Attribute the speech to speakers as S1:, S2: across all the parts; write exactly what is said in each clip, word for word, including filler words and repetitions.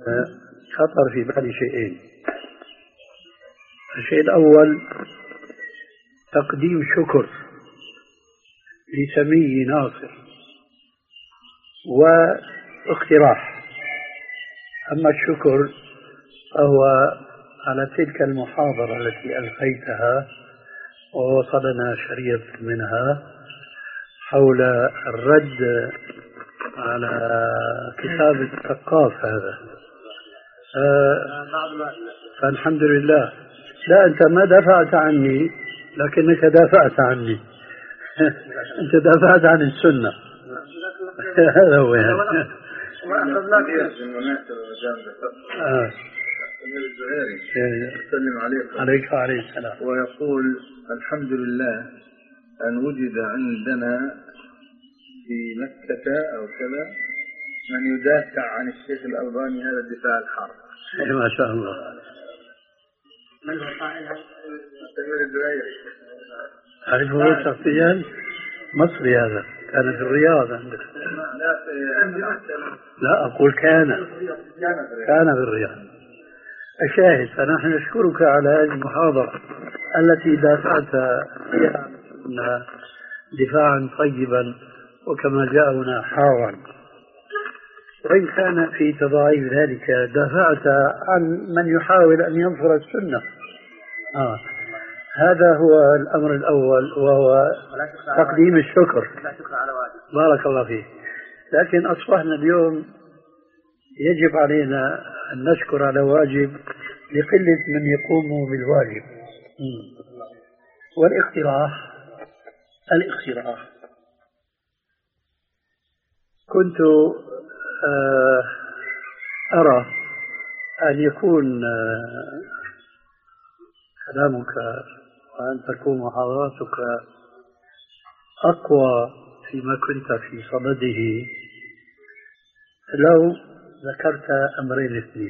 S1: خطر في بالي شيئين. الشيء الأول تقديم شكر لسمي ناصر واقتراح. أما الشكر فهو على تلك المحاضرة التي ألقيتها ووصلنا شريط منها حول الرد على كتاب الثقاف هذا. فالحمد لله. لا أنت ما دافعت عني لكنك دافعت عني. أنت دافعت عن السنة. هذا هو يعني.
S2: السلام عليكم.
S1: عليك وعليه السلام.
S2: ويقول الحمد لله أن وجد عندنا في مكة أو كذا من يدافع عن الشيخ الألباني هذا الدفاع الحار.
S1: ما شاء الله.
S2: من هو قائلها؟ سمير الدويري.
S1: أعرفه شخصيا. مصري هذا. كان في الرياض عندك. لا أقول كان كان في الرياض. الشاهد فنحن نشكرك على هذه المحاضرة التي دافعت فيها دفاعا طيبا وكما جاءنا حارا، وإن كان في تضاعيف ذلك دافعت عن من يحاول أن ينصر السنة. آه. هذا هو الأمر الأول وهو تقديم الشكر. بارك الله فيك. لكن أصبحنا اليوم يجب علينا أن نشكر على واجب لقلة من يقوم بالواجب. والاقتراح الاقتراح كنت أرى أن يكون كلامك وأن تكون محاضراتك أقوى فيما كنت في صدده لو ذكرت أمرين اثنين،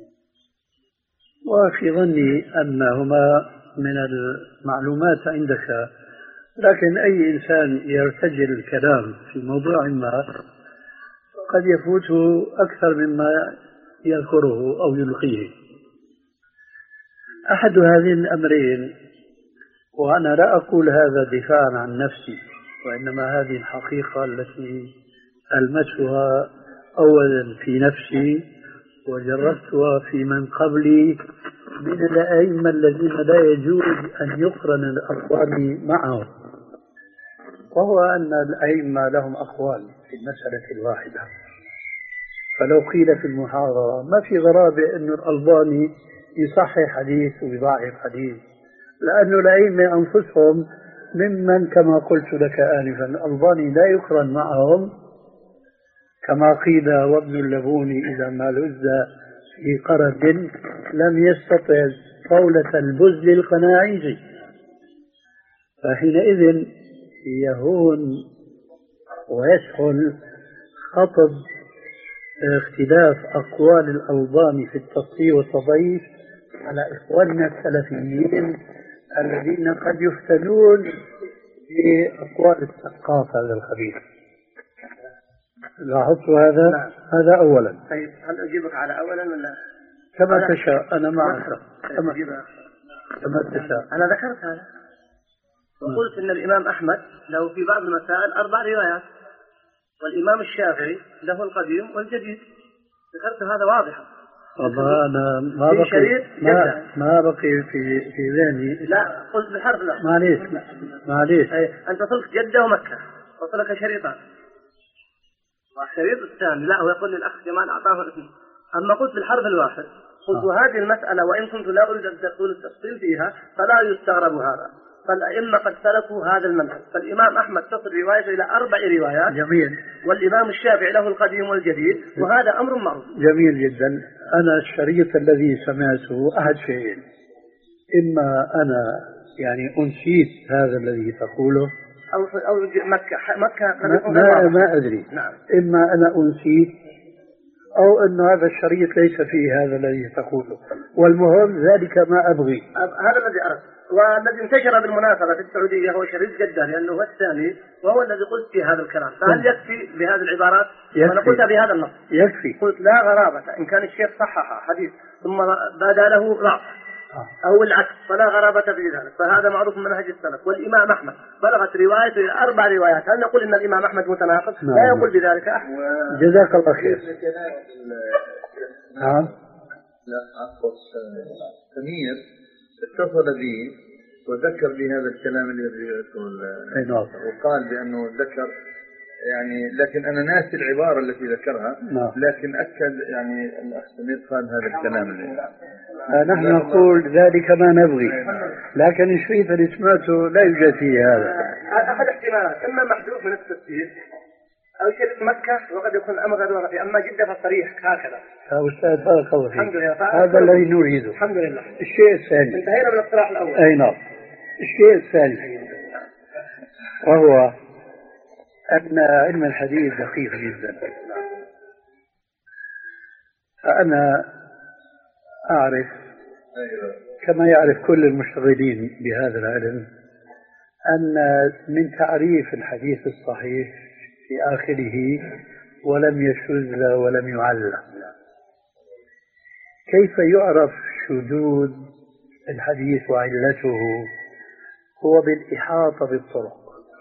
S1: وفي ظني أنهما من المعلومات عندك، لكن أي إنسان يرتجل الكلام في موضوع ما قد يفوته أكثر مما يذكره أو يلقيه. أحد هذين الأمرين، وأنا لا أقول هذا دفاعا عن نفسي وإنما هذه الحقيقة التي ألمسها أولا في نفسي وجربتها في من قبلي من الأئمة الذين لا يجوز أن يقرن الأقوال معهم، وهو أن الأئمة لهم أقوال في المسألة الواحدة. فلو قيل في المحاضرة ما في غرابة أن الألباني يصحح حديث ويضاعف حديث، لأن الأئمة أنفسهم ممن كما قلت لك آنفا الألباني لا يقرن معهم، كما قيل وابن اللبون إذا ما لز في قرد لم يستطع قولة البزل القناعيزي. فحينئذ يهون ويسهل خطب اختلاف أقوال الألباني في التصحيح والتضعيف على إخواننا السلفيين الذين قد يفتنون بأقوال الثقافة هذا الخبيث. لاحظت هذا؟
S3: لا.
S1: هذا أولا.
S3: طيب هل أجيبك على أولا ولا؟
S1: كما تشاء. أنا معك
S3: كما,
S1: كما تشاء.
S3: أنا ذكرت هذا وقلت إن الإمام أحمد له في بعض المسائل أربع روايات، والإمام الشافعي له القديم والجديد. ذكرت هذا واضحا.
S1: والله أنا ما بقي ما, ما بقي في في ذهني.
S3: لا قلت بالحرف. لا
S1: معليش معليش.
S3: أنت قلت جدة ومكة وصلك شريطان، والشريط الثاني لا هو يقول لي الأخ جمال أعطاه الاثنين. أما قلت بالحرف الواحد قلت آه. وهذه المسألة وإن كنت لا أريد أن تقول التفصيل فيها فلا يستغرب هذا، فالأئمة قد سلكوا هذا المنهج. فالإمام أحمد تصل روايته إلى أربع روايات.
S1: جميل.
S3: والإمام الشافعي له القديم والجديد، وهذا أمر معروف.
S1: جميل جدا. أنا الشريط الذي سمعته أحد شيئين: إما أنا يعني أنسيت هذا الذي تقوله
S3: أو أو مكة مكة
S1: ما, ما, ما أدري.
S3: نعم.
S1: إما أنا أنسيت أو أن هذا الشريط ليس فيه هذا الذي تقوله، والمهم ذلك ما أبغي.
S3: هذا الذي أردت. والذي انتشر بالمناسبة في السعودية هو شريف جدة، لأنه هو الثاني وهو الذي قلت في هذا الكلام. فهل يكفي بهذه العبارات؟ أنا قلتها بهذا النص
S1: يكفي.
S3: قلت لا غرابة إن كان الشيخ صحح حديث ثم بدا له ضعف أو العكس فلا غرابة في ذلك، فهذا معروف من منهج السلف. والإمام أحمد بلغت روايته أربع روايات، هل نقول إن الإمام أحمد متناقض؟ لا يقول بذلك أحد.
S1: جزاك الله خير. نعم.
S2: لا عفوا سمير اتصل بي وذكر لي هذا الكلام اللي ذكره وقال بأنه ذكر يعني، لكن أنا ناسي العبارة التي ذكرها.
S1: نعم.
S2: لكن أكد يعني الأخ سمير قال هذا الكلام اللي
S1: نحن نقول ذلك ما نبغي، لكن الشريط اللي سمعته لا يوجد فيه هذا.
S3: أحد احتمالات إما محذوف من التفسير أو شريط مكة وقد يكون الأمر غير فيه، أما جدة فالصريح هكذا.
S1: يا أستاذ بارك الله فيك.
S3: الحمد لله.
S1: هذا الذي نريده.
S3: الحمد لله.
S1: الشيء الثاني
S3: انتهينا من الاقتراح الأول.
S1: أي نعم. الشيء الثاني وهو أن علم الحديث دقيق جدا. فأنا أعرف كما يعرف كل المشتغلين بهذا العلم أن من تعريف الحديث الصحيح في آخره ولم يشذ ولم يعلل. كيف يعرف شذوذ الحديث وعلته؟ هو بالإحاطة بالطرق.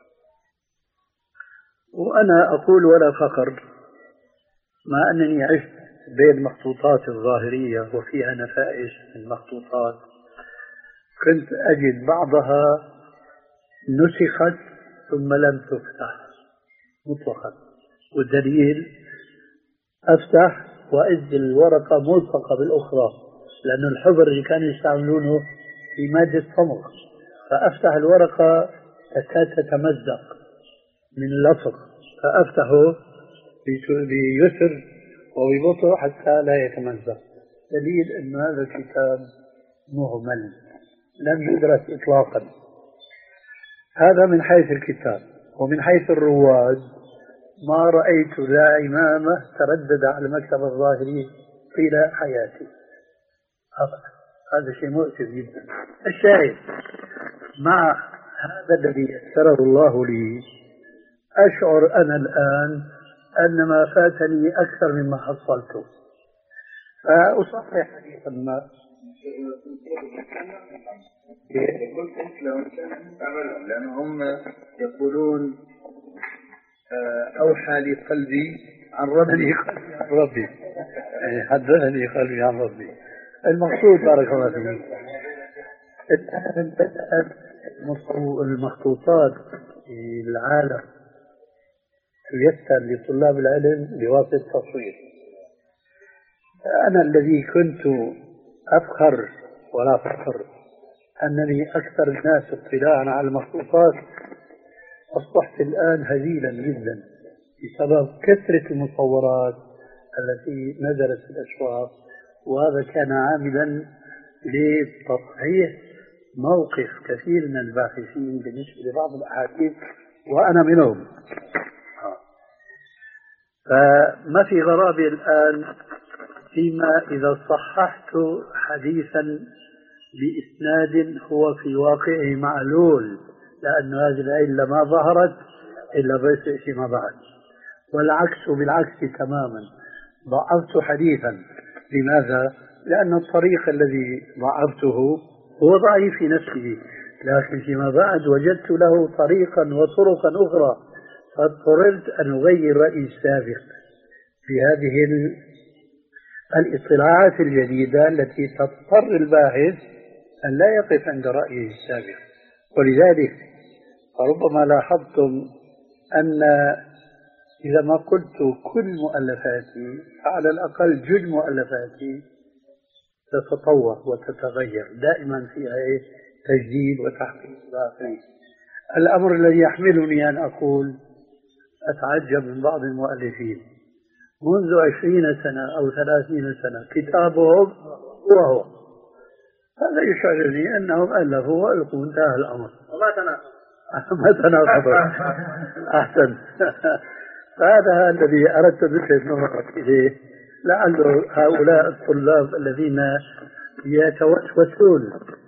S1: وأنا أقول ولا فخر، مع أنني عشت بين مخطوطات الظاهرية وفيها نفائس من مخطوطات، كنت أجد بعضها نسخت ثم لم تفتح مطلقا، والدليل أفتح وإذ الورقة ملصقة بالأخرى، لأن الحبر اللي كانوا يستعملونه في مادة صمغ، فأفتح الورقة تكاد تتمزق من اللصق، فأفتحه بيسر وببطء حتى لا يتمزق. دليل أن هذا الكتاب مهمل لم يدرس إطلاقا. هذا من حيث الكتاب. ومن حيث الرواد ما رأيت ذا إمامة تردد على المكتب الظاهري طيلة حياتي. هذا شيء مؤسف جدا. الشاهد مع هذا الذي يسره الله لي، أشعر أنا الآن أن ما فاتني أكثر مما حصلته، فأصحح حديثا ما
S2: لأنهم يقولون أوحى لي قلبي عن ربي
S1: عن ربي حدثني قلبي عن ربي. المقصود بارك الله فيك، الآن بدأت المخطوطات في العالم تيسر لطلاب العلم بواسطة التصوير. أنا الذي كنت أفخر ولا فخر أنني أكثر الناس اطلاعا على المخطوطات، أصبحت الآن هزيلا جدا بسبب كثرة المصورات التي نزلت في الأسواق، وهذا كان عاملا لتضحية موقف كثير من الباحثين بالنسبة لبعض الأحاديث وأنا منهم. فما في غرابة الآن فيما إذا صححت حديثا بإسناد هو في واقعه معلول، لأن هذه العلة ما ظهرت إلا بس فيما بعد، والعكس بالعكس تماما. ضعفت حديثا، لماذا؟ لأن الطريق الذي ضعفته هو ضعيف في نفسه، لكن فيما بعد وجدت له طريقا وطرقا أخرى، فاضطررت أن أغير رأيي السابق بهذه الاطلاعات الجديدة التي تضطر الباحث أن لا يقف عند رأيه السابق. ولذلك فربما لاحظتم أن إذا ما قلت كل مؤلفاتي فعلى الأقل جل مؤلفاتي تتطور وتتغير، دائما فيها تجديد وتحقيق باقي. الأمر الذي يحملني أن أقول أتعجب من بعض المؤلفين منذ عشرين سنة أو ثلاثين سنة كتابهم هو هو، هذا يشعرني أنهم ألفوا وألقوا انتهى الأمر
S3: وما تناقض
S1: ما تناقض. أحسن. فهذا الذي أردت مثل النظر إليه، لعل هؤلاء الطلاب الذين يتوسوسون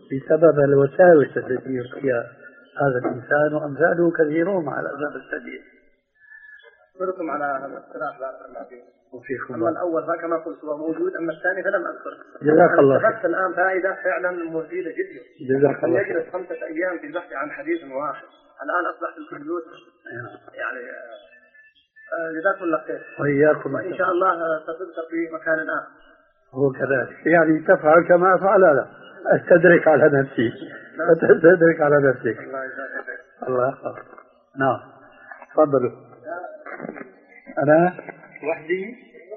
S1: بسبب الوساوس التي يلقيها هذا الإنسان، وأمثاله كثيرون على الأسف الشديد.
S3: أشكركم على هذا الاقتراح بارك الله فيكم.
S1: وفيكم
S3: أما الأول فكما قلت هو موجود، أما الثاني فلم أذكره.
S1: جزاك الله خير.
S3: استفدت الآن فائدة فعلا مفيدة جدا.
S1: جزاك الله خير.
S3: يجلس خمسة أيام في البحث عن حديث واحد، الآن أصبح في الكمبيوتر يعني جزاكم الله خير.
S1: وإياكم.
S3: وإن شاء الله تصدق في مكان آخر.
S1: هو كذلك، يعني تفعل كما أفعل أنا، أستدرك على نفسي وتستدرك على نفسك.
S3: الله يجزاك خير.
S1: الله يحفظك. نعم تفضلوا. أنا
S3: وحدي.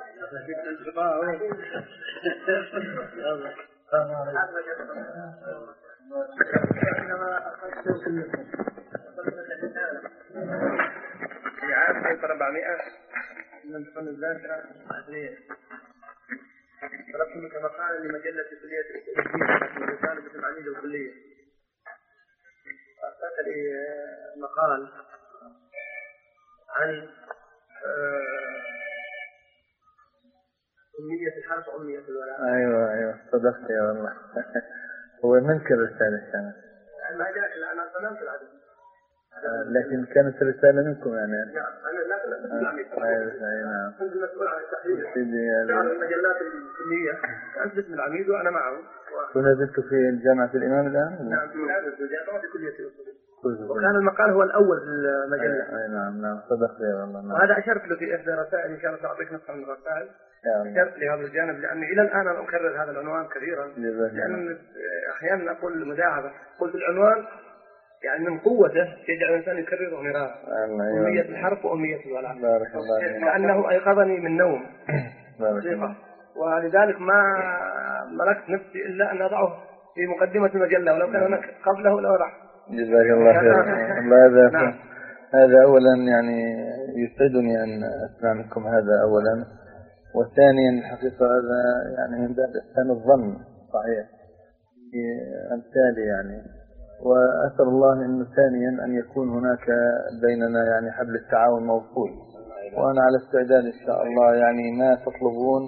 S3: في عام ألف وأربعمائة من فن الذاكرة عدلية طلبت منك مقالا لمجلة كلية الإسلامية ورسالة باسم العميد الكلية. أرسلت لي مقال عن أمية الحرف وأمية الولاء.
S2: أيوة أيوة صدقت يا والله. هو منك الرسالة كانت؟
S3: ما جاء الآن أصلا العدد.
S2: لكن كانت رسالة منكم يعني.
S3: نعم أنا لا لا
S2: أي نعم.
S3: كنت مسؤول عن التحرير.
S2: سيدي
S3: المجلات الكلية كنت باسم العميد وأنا معه.
S2: كنا زلت في جامعة الإمام الآن؟
S3: نعم في جامعة كلية الأصول. وكان المقال هو الأول في المجلة.
S2: أي نعم نعم صدقت يا والله. نعم.
S3: وهذا أشرت له في إحدى رسائل إن شاء الله تعطيك نسخة من الرسائل. أشرت لهذا الجانب لأني إلى الآن أنا أكرر هذا العنوان كثيرا. لأن أحيانا أقول مداعبة قلت العنوان يعني من قوته يجعل الإنسان يكرره مرارا. أمية الحرف وأمية الولاء.
S2: بارك الله فيك.
S3: كأنه أيقظني من نوم.
S2: بارك الله.
S3: ولذلك ما ملكت نفسي إلا أن أضعه في مقدمة المجلة، ولو كان هناك قبله لو راح.
S2: جزاك الله خير. الله هذا نعم. هذا أولا يعني يسعدني أن أسمع منكم هذا أولا، وثانيا الحقيقة هذا يعني من باب إحسان الظن صحيح في أمثالي يعني، وأسأل الله إنه ثانيا أن يكون هناك بيننا يعني حبل التعاون موصول، وأنا على استعداد إن شاء الله يعني ما تطلبون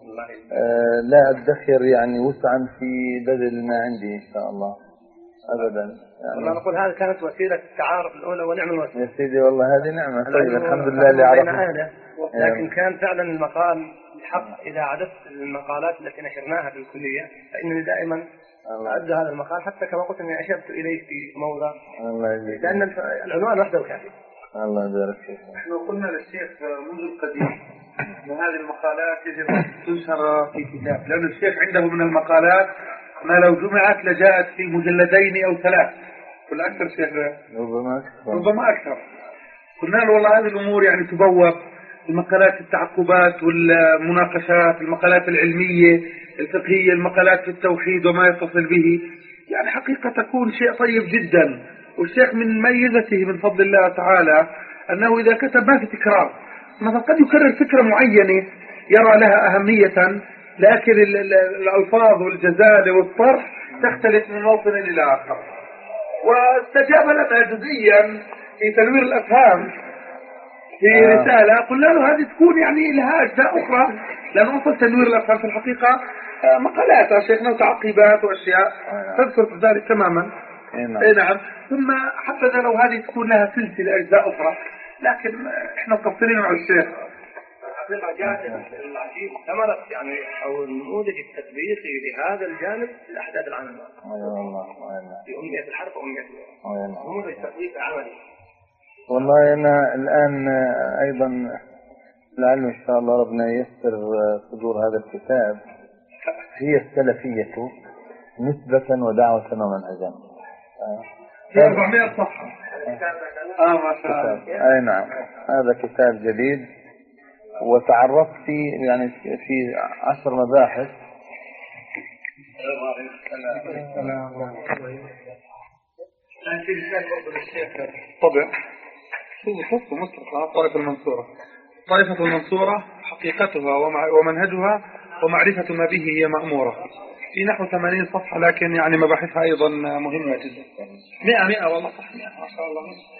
S2: آه لا أدخر يعني وسعا في بذل ما عندي إن شاء الله أبدا يعني.
S3: والله نقول هذه كانت وسيلة التعارف الأولى ونعم الوسيلة.
S2: يا سيدي والله هذه نعمة. طيب الحمد لله اللي عرفنا.
S3: لكن كان فعلا المقال الحق إذا عددت المقالات التي نشرناها في الكلية فإنني دائما أعد هذا المقال، حتى كما قلت أني أشرت إليه في موضع لأن العنوان وحده كافي.
S2: الله يبارك فيك.
S4: نحن قلنا للشيخ منذ القديم أن هذه المقالات يجب أن تنشر في كتاب، لأن الشيخ عنده من المقالات ما لو جمعت لجاءت في مجلدين أو ثلاث كل أكثر شيخ
S2: ربما أكثر
S4: ربما أكثر. قلنا له والله هذه الأمور يعني تبوب المقالات التعقبات والمناقشات، المقالات العلمية الفقهية، المقالات في التوحيد وما يتصل به، يعني حقيقة تكون شيء طيب جدا. والشيخ من ميزته من فضل الله تعالى أنه إذا كتب ما في تكرار، مثلا قد يكرر فكرة معينة يرى لها أهمية، لكن الألفاظ والجزالة والطرح تختلف من موطن إلى آخر. واستجاب لنا جزئيا في تنوير الأفهام في آه. رسالة قلنا له هذه تكون يعني لها أجزاء أخرى، لأن أصل تنوير الأفهام في الحقيقة مقالات يا شيخنا وتعقيبات وأشياء آه. تذكر ذلك تماما. اي نعم. ثم حتى لو هذه تكون لها سلسلة أجزاء أخرى، لكن إحنا مقصرين مع الشيخ.
S3: الحقيقة جاءت العجيب ثمرت يعني أو النموذج التطبيقي لهذا الجانب في الأحداث العامة.
S2: أيوة والله.
S3: في أمية الحرف وأمية الولاء. نموذج تطبيقي عملي.
S2: والله أنا الآن أيضا لعله إن شاء الله ربنا ييسر صدور هذا الكتاب، هي السلفية نسبة ودعوة ومنهجا.
S4: في أربعمائة صفحة. آه ما شاء الله.
S2: أي نعم هذا كتاب جديد، وتعرضت فيه يعني في عشر مباحث.
S4: طبعا خصوص مصر الطائفة المنصورة. الطائفة المنصورة حقيقتها ومنهجها ومعرفة ما به هي مأمورة، في نحو ثمانين صفحة، لكن يعني مباحثها أيضا مهمة جدا. مئة مئة والله صح مئة ما شاء الله.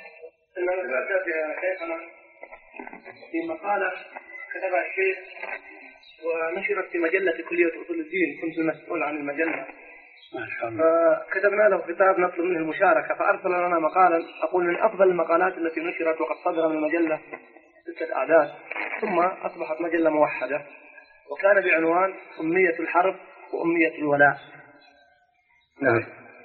S3: في مقالة كتبها الشيخ ونشرت في مجلة كلية أصول الدين، كنت المسؤول عن المجلة،
S1: ما شاء الله.
S3: فكتبنا له كتاب نطلب منه المشاركة، فأرسل لنا مقالا أقول من أفضل المقالات التي نشرت وقد صدر من المجلة ستة أعداد، ثم أصبحت مجلة موحدة، وكان بعنوان أمية الحرب وأمية الولاء. نعم.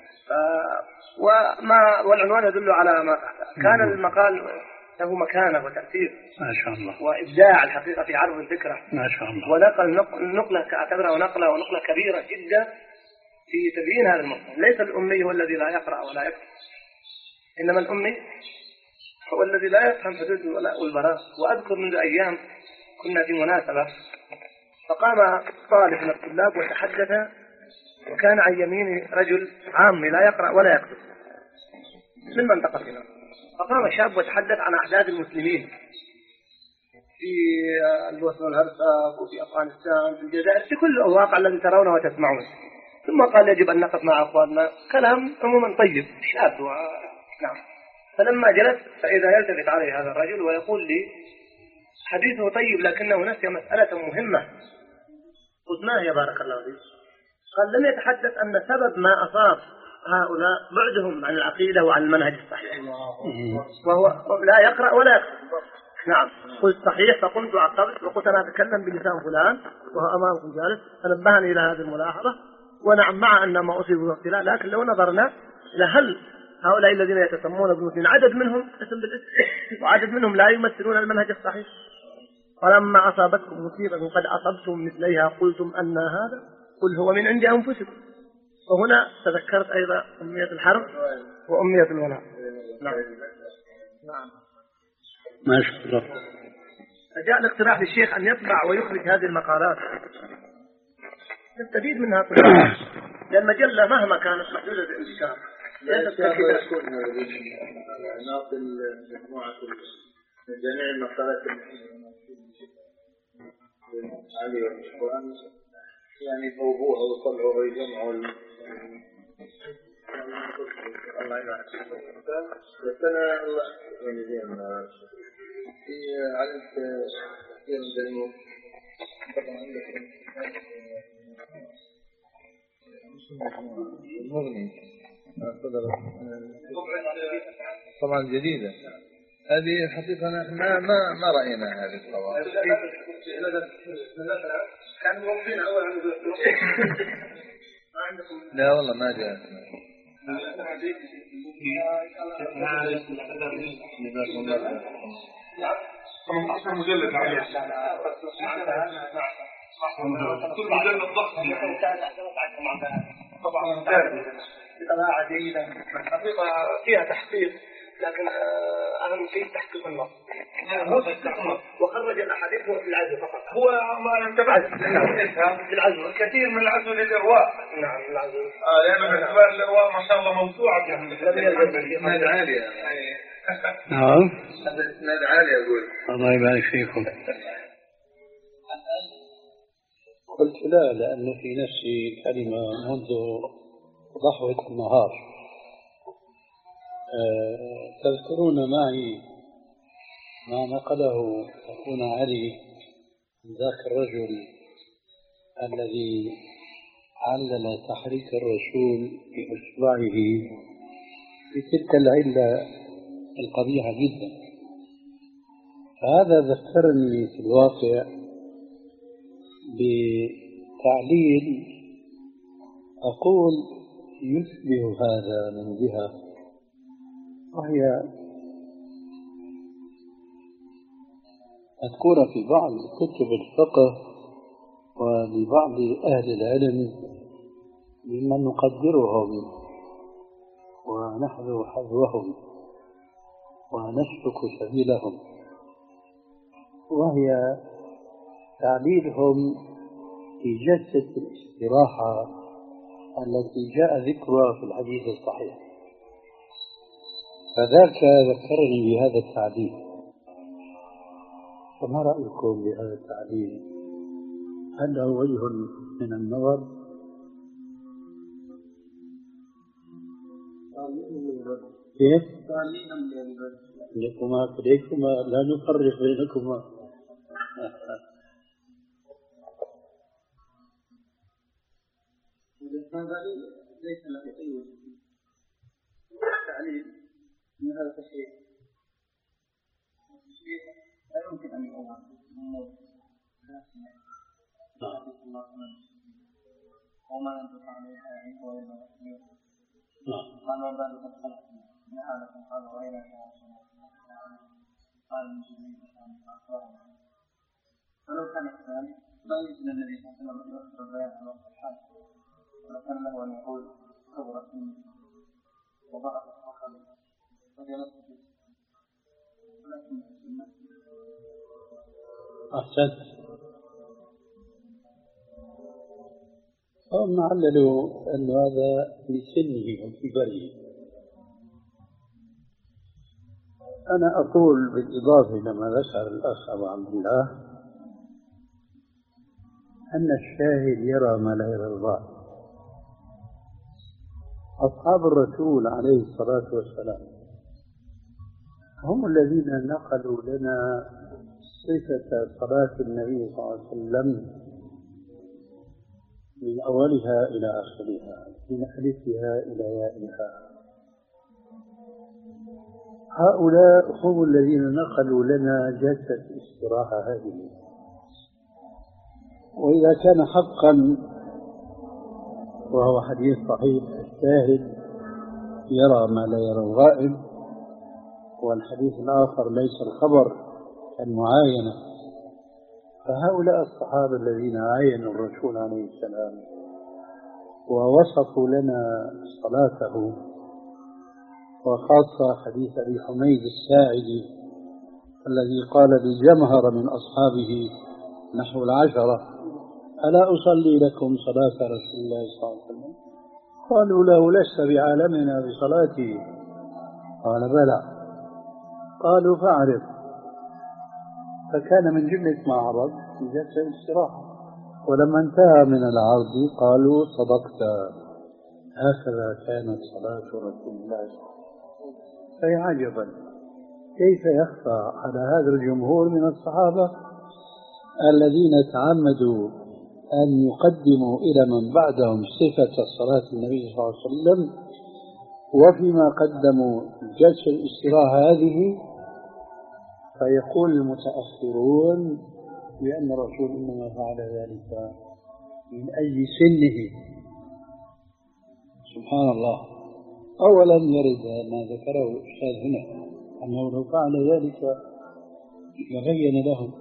S3: وما والعنوان يدل على ما كان المقال له مكانة وتأثير
S1: ما شاء الله،
S3: وإبداع الحقيقة في عرض الفكرة
S1: ما شاء الله،
S3: ونقل نقلة أعتبرها نقلة ونقلة كبيرة جدا في تبيين هذا المفهوم. ليس الأمي هو الذي لا يقرأ ولا يكتب، إنما الأمي هو الذي لا يفهم حدود الولاء والبراء. وأذكر منذ أيام كنا في مناسبة فقام طالب من الطلاب وتحدث، وكان عن يميني رجل عامي لا يقرأ ولا يكتب من منطقتنا، فقام شاب وتحدث عن أحداث المسلمين في البوسنة والهرسك وفي أفغانستان في الجزائر في كل الواقع الذي ترونه وتسمعون، ثم قال يجب أن نقف مع أخواننا، كلام عموما طيب شاب و... نعم. فلما جلست فإذا يلتفت علي هذا الرجل ويقول لي حديثه طيب لكنه نسي مسألة مهمة. قلت ما هي بارك الله فيك؟ قال لم يتحدث أن سبب ما أصاب هؤلاء بعدهم عن العقيدة وعن المنهج الصحيح، وهو لا يقرأ ولا يكتب. نعم. قلت صحيح، فقمت وعقبت وقلت أنا أتكلم بلسان فلان وهو أمامكم جالس، فنبهني إلى هذه الملاحظة. ونعم مع أن ما أصيبوا باختلاف، لكن لو نظرنا إلى هل هؤلاء الذين يتسمون بالمسلمين عدد منهم اسم بالاسم وعدد منهم لا يمثلون المنهج الصحيح. ولما أصابتكم مصيبة قد أصبتم مثليها قلتم أن هذا قل هو من عند أنفسكم. وهنا تذكرت أيضا أمية الحرب وأمية الولاء. نعم. نعم.
S1: ما شاء الله.
S3: فجاء الاقتراح للشيخ أن يطبع ويخرج هذه المقالات نستفيد منها كلها، لأن المجلة مهما كانت محدودة الانتشار ليست كثيرة.
S2: ناقل مجموعة من جميع المقالات علي والقرآن يعني فوقوها وطلعوا ويجمعوا الله يبارك بس أنا الله يعني زين في علمت كثير من الجنوب طبعا عندك المغني طبعا جديدة هذه الحقيقة نحن ما ما ما رأينا هذه الطوائف.
S3: كان موقفين أول عن
S2: لا والله ما جاء.
S4: طبعا أصلا مجلد عليه كل مجلد ضخم طبعا
S3: بطباعة جيدة الحقيقة فيها تحقيق، لكن أهم شيء تحقيق النص وخرج الأحاديث في العزو فقط.
S4: هو ما انتبهت
S3: في العزو
S4: الكثير من العزو للإرواء.
S3: نعم العزو
S4: آه لأنه باعتبار الإرواء ما شاء الله موسوعة يعني
S2: إسناد عالية.
S1: نعم
S2: إسناد عالية أقول.
S1: الله يبارك فيكم. قلت لا، لأن في نفسي كلمة منذ ضحوة النهار. أه تذكرون معي ما نقله أخونا علي من ذاك الرجل الذي علل تحريك الرسول بإصبعه بتلك العلة القبيحة جدا. فهذا ذكرني في الواقع بتعليل أقول يشبه هذا من جهة، وهي مذكورة في بعض كتب الفقه ولبعض أهل العلم ممن نقدرهم ونحذو حذوهم ونسلك سبيلهم، وهي تعليلهم في جلسة الاستراحة التي جاء ذكرها في الحديث الصحيح. فذاك ذكرني بهذا التعليل، فما رأيكم بهذا التعليل؟ هل له وجه من النظر؟ كيف؟ لكما كليكما لا نفرق بينكما.
S3: هذا ليس له أي وجه التعليل من هذا التشريع. التشريع لا يمكن أن يكون أمور وما ينطق عليها علم ولا يسير. قال وما بالك الخلق نعلكم قال غيرك قال المسلمين فلو كان كذلك لا يمكن الذي صلى الله عليه وسلم يذكر البيان على الصحابة ولو كان له أن يقول كبرت مني وضعف الصحابة فجلست فيه ولكن
S1: أحسنت. هم عللوا أن هذا لسنه وكبره. أنا أقول بالإضافة لما ذكر الأخ أبو عبد الله أن الشاهد يرى ما لا يرى الرائي. أصحاب الرسول عليه الصلاة والسلام هم الذين نقلوا لنا صفة صلاة النبي صلى الله عليه وسلم من أولها إلى آخرها، من ألفها إلى يائها. هؤلاء هم الذين نقلوا لنا جلسة الاستراحة هذه. وإذا كان حقا وهو حديث صحيح الشاهد يرى ما لا يرى الغائب، والحديث الآخر ليس الخبر المعاينة، فهؤلاء الصحابة الذين عاينوا الرسول عليه السلام ووصفوا لنا صلاته، وخاصة حديث أبي حميد الساعدي الذي قال لجمهر من أصحابه نحو العشرة: ألا أصلي لكم صلاة رسول الله صلى الله عليه وسلم؟ قالوا له: لست بعالمنا بصلاته. قال: بلى. قالوا: فاعرض. فكان من جملة ما عرض في جلسة الاستراحة، ولما انتهى من العرض قالوا: صدقت، هكذا كانت صلاة رسول الله صلى الله عليه وسلم. فيا عجبا كيف يخفى على هذا الجمهور من الصحابة الذين تعمدوا أن يقدموا إلى من بعدهم صفة صلاة النبي صلى الله عليه وسلم، وفيما قدموا جلسة الاستراحة هذه فيقول المتأخرون بأن الرسول إنما فعل ذلك من أجل سنه. سبحان الله. أولا يرد ما ذكره الأستاذ هنا أنه لو فعل ذلك لبين لهم.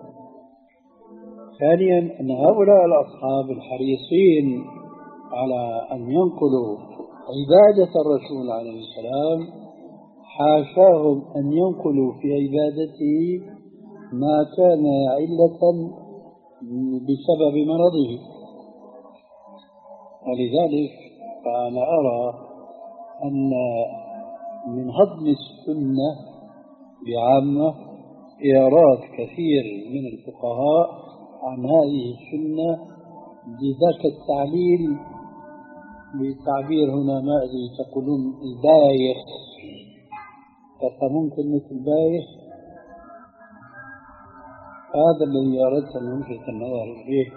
S1: ثانيا أن هؤلاء الأصحاب الحريصين على أن ينقلوا عبادة الرسول عليه السلام حاشاهم أن ينقلوا في عبادته ما كان علة بسبب مرضه. ولذلك فأنا أرى أن من هضم السنة بعامة إيراد كثير من الفقهاء عن هذه السنة بذاك التعليل، بالتعبير هنا ما أدري تقولون البايخ، تفهمون كلمة البايخ؟ هذا الذي أردت أن ألفت النظر إليه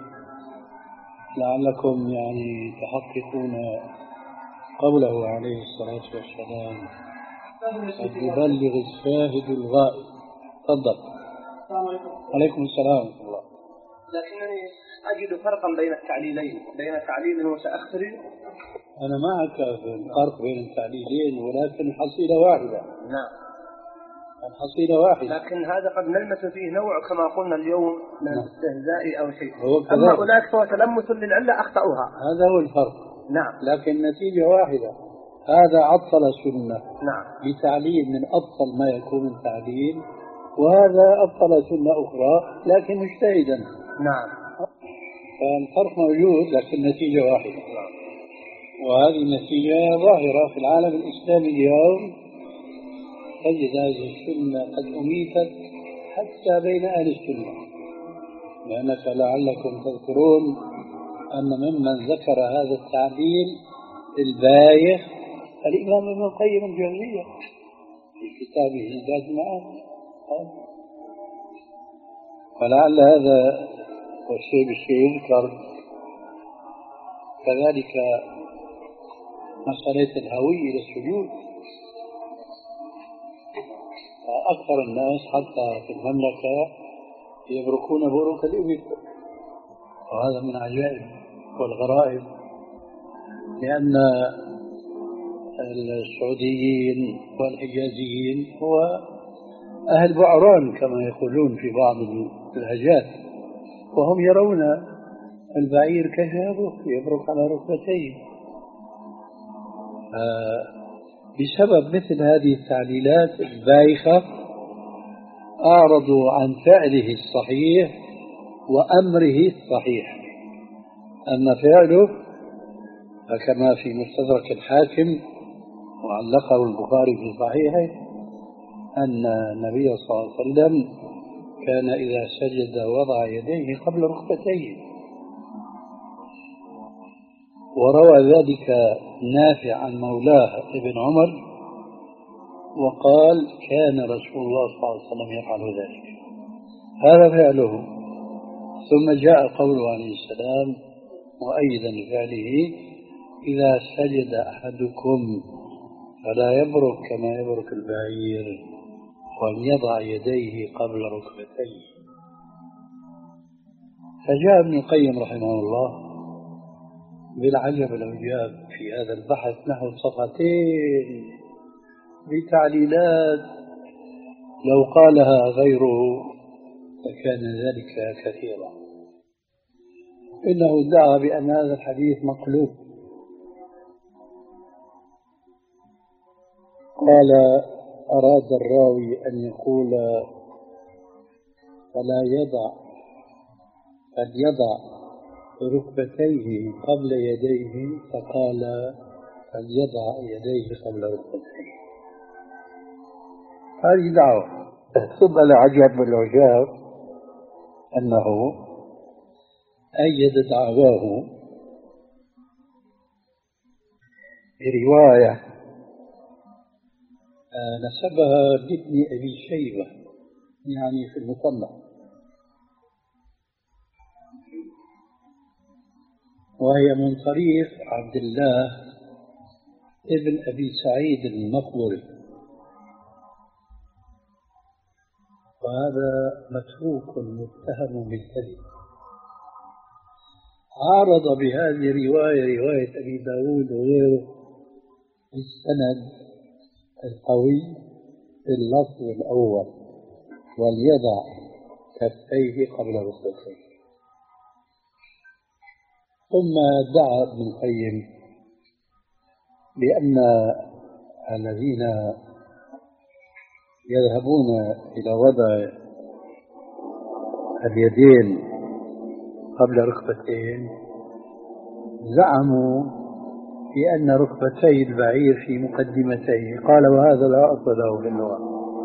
S1: لعلكم يعني تحققون قوله عليه الصلاة والسلام: قد يبلغ الشاهد الغائب. تفضل.
S3: السلام عليكم.
S1: عليكم السلام ورحمة الله.
S3: لكنني أجد فرقا بين التعليلين، بين تعليل متأخر.
S1: أنا معك في الفرق بين التعليلين، ولكن الحصيلة واحدة.
S3: نعم.
S1: الحصيلة واحدة.
S3: لكن هذا قد نلمس فيه نوع كما قلنا اليوم من الاستهزاء أو شيء.
S1: أما
S3: هناك فهو تلمس للعلة أخطأوها.
S1: هذا هو الفرق.
S3: نعم.
S1: لكن النتيجة واحدة. هذا عطل سنة.
S3: نعم.
S1: بتعليل من أبطل ما يكون من تعليل، وهذا أبطل سنة أخرى لكن مجتهدا.
S3: نعم.
S1: فالفرق موجود لكن النتيجة واحدة. وهذه النتيجة ظاهرة في العالم الإسلامي اليوم. تجد هذه السنة قد أميتت حتى بين أهل السنة، لأنك لعلكم تذكرون أن ممن ذكر هذا التعبير البايخ الإمام ابن القيم الجوزية في كتابه زاد المعاد. فلعل هذا والشيء بالشيء يذكر. كذلك مسألة الهوي إلى السجود. أكثر الناس حتى في المملكة يبركون بروك الإبل، وهذا من عجائب والغرائب، لأن السعوديين والحجازيين هو أهل بعران كما يقولون في بعض اللهجات، وهم يرون البعير كيف يبرك يبرك على ركبتيه. بسبب مثل هذه التعليلات البايخة أعرضوا عن فعله الصحيح وأمره الصحيح. أما فعله فكما في مستدرك الحاكم وعلقه البخاري في صحيحه أن النبي صلى الله عليه وسلم كان إذا سجد وضع يديه قبل ركبتيه، وروى ذلك نافع عن مولاه ابن عمر وقال كان رسول الله صلى الله عليه وسلم يفعل ذلك. هذا فعله. ثم جاء قوله عليه السلام مؤيدا لفعله إذا سجد أحدكم فلا يبرك كما يبرك البعير وليضع يديه قبل ركبتيه. فجاء ابن القيم رحمه الله بالعجب العجاب في هذا البحث نحو صفحتين بتعليلات لو قالها غيره لكان ذلك كثيرا. إنه ادعى بأن هذا الحديث مقلوب، قال أراد الراوي أن يقول فلا يضع قد يضع ركبتيه قبل يديه، فقال قد يضع يديه قبل ركبتيه. هذه دعوة. ثم العجب بالعجاب أنه أيد دعواه برواية نسبها لابن أبي شيبة يعني في المصنف، وهي من طريق عبد الله ابن أبي سعيد المقبري، وهذا متروك متهم بالكذب. عارض بهذه الرواية رواية أبي داود وغيره السند القوي في اللفظ الأول وليضع كفيه قبل ركبتيه. ثم دعا ابن القيم بأن الذين يذهبون إلى وضع اليدين قبل ركبتين زعموا بأن ركبتي البعير في مقدمتيه، قال وهذا لا أصل له في اللغة.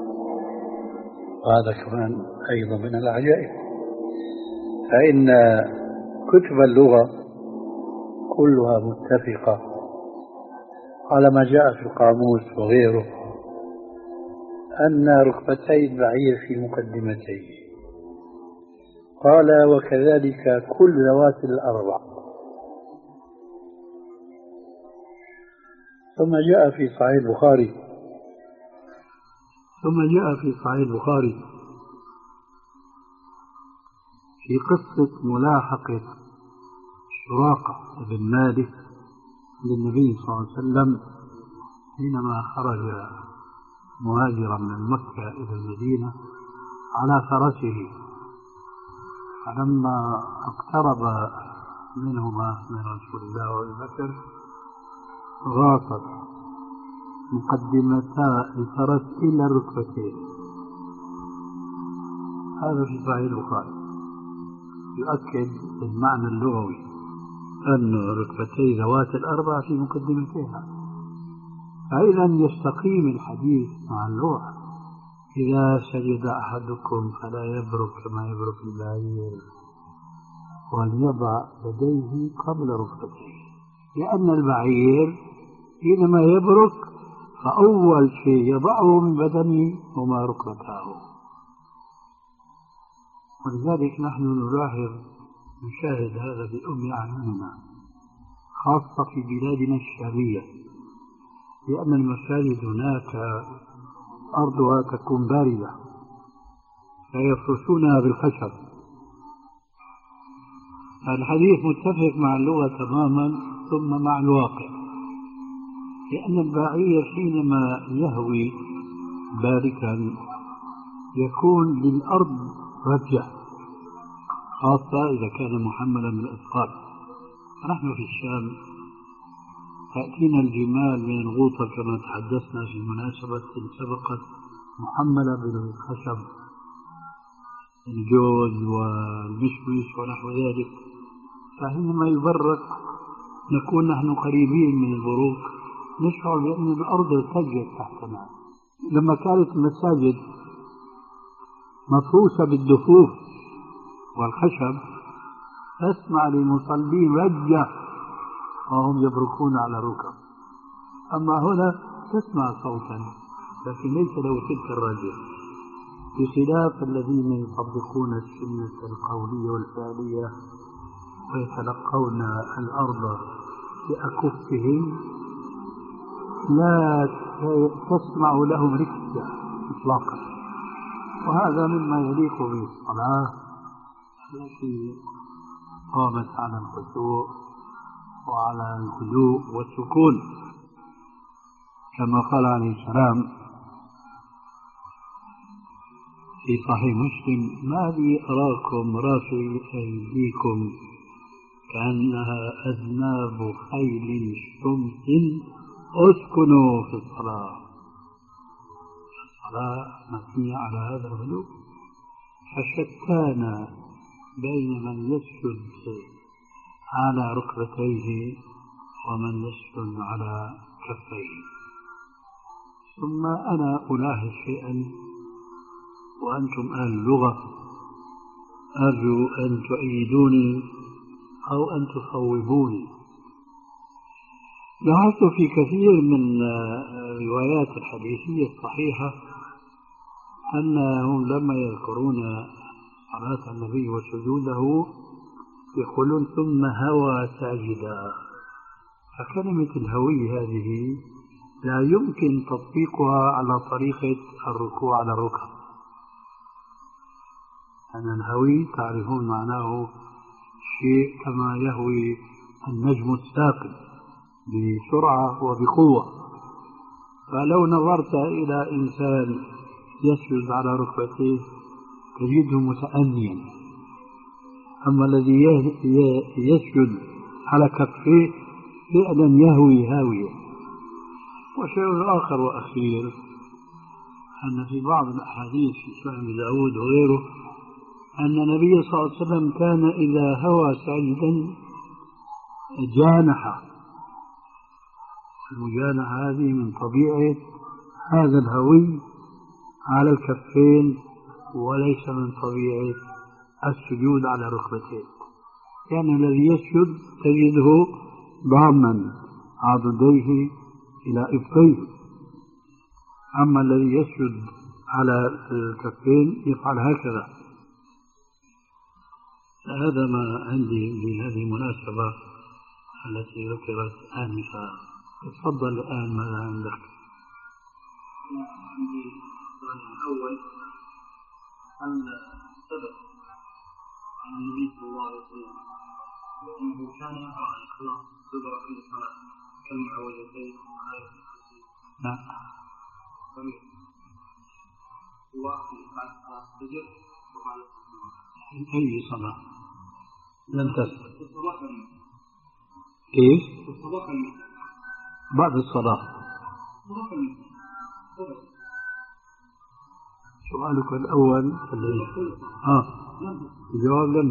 S1: وهذا كمان أيضا من العجائب، فإن كتب اللغة كلها متفقة على ما جاء في القاموس وغيره أن ركبتي البعير في مقدمتيه. قال وكذلك كل ذوات الأربع. ثم جاء في صحيح البخاري ثم جاء في صحيح البخاري في قصة ملاحقة سراقة بن مالك للنبي صلى الله عليه وسلم حينما خرج مهاجرا من مكة إلى المدينة على فرسه، فلما اقترب منهما من رسول الله وأبي بكر غاصت مقدمتا الفرس إلى الركبتين. هذا في صحيح البخاري يؤكد المعنى اللغوي أن ركبتي ذوات الأربع في مقدمتها. فإذا يستقيم الحديث مع اللغة. إذا سجد أحدكم فلا يبرك كما يبرك البعير وليضع يديه قبل ركبتيه، لأن البعير حينما يبرك فأول شيء يضعه من بدنه هما ركبتاه. ولذلك نحن نلاحظ نشاهد هذا بأم أعيننا، خاصة في بلادنا الشامية، لأن المساجد هناك أرضها تكون باردة فيفرشونها بالخشب. الحديث متفق مع اللغة تماما ثم مع الواقع، لأن البعير حينما يهوي باركا يكون للأرض رجع، خاصة إذا كان محملا بالأثقال. نحن في الشام تأتينا الجمال من الغوطة كما تحدثنا في مناسبة سبقت محملة بالخشب، الجوز والمشمش ونحو ذلك، فحينما يبرق نكون نحن قريبين من البروق، نشعر بأن الأرض ارتجت تحتنا. لما كانت المساجد مفروشة بالدفوف والخشب تسمع للمصلين رجة وهم يبركون على الركب، أما هنا تسمع صوتا لكن ليس له تلك الرجة، بخلاف الذين يطبقون السنة القولية والفعلية ويتلقون الأرض بأكفهم لا تسمع لهم ركزة إطلاقا. وهذا مما يليق بالصلاة التي قامت على الخشوع وعلى الهدوء والسكون، كما قال عليه السلام في صحيح مسلم: ما لي أراكم رافعي أيديكم كأنها أذناب خيل شمس، اسكنوا في الصلاة. الصلاة مبنية على هذا الهدوء، فشتان بين من يسجد على ركبتيه ومن يسجد على كفيه. ثم أنا ألاحظ شيئا وأنتم أهل اللغة، أرجو أن تؤيدوني أو أن تصوبوني. لاحظت في كثير من الروايات الحديثية الصحيحة أنهم لما يذكرون صلاة النبي وسجوده يقولون ثم هوى ساجدا. فكلمة الهوي هذه لا يمكن تطبيقها على طريقة الركوع على الركب، أن الهوي تعرفون معناه شيء كما يهوي النجم الثاقب بسرعة وبقوة. فلو نظرت إلى إنسان يسجد على ركبتيه تجده متأنيا، أما الذي يسجد على كفيه فعلا يهوي هاوية. وشيء آخر وأخير أن في بعض الأحاديث في سنن داود وغيره أن النبي صلى الله عليه وسلم كان إذا هوى ساجدا جانح. المجانحة هذه من طبيعة هذا الهوي على الكفين وليس من طبيعة السجود على ركبتين، يعني الذي يسجد تجده ضاما عضديه إلى إبطيه، أما الذي يسجد على الكفين يفعل هكذا. هذا ما عندي بهذه المناسبة التي ذكرت آنفا. تفضل الآن ماذا عندك؟
S3: عندي السؤال الأول: هل ثبت عن النبي صلى الله عليه وسلم أنه كان يقرأ الإخلاص دبر كل صلاة كالمعوذتين وآية الكرسي؟
S1: لا.
S3: وفي بعد صلاة الفجر وبعد
S1: أي صلاة؟ لم تثبت.
S3: في الصباح
S1: كيف؟
S3: في الصباح
S1: بعد الصلاة. سؤالك الأول آه الجواب لم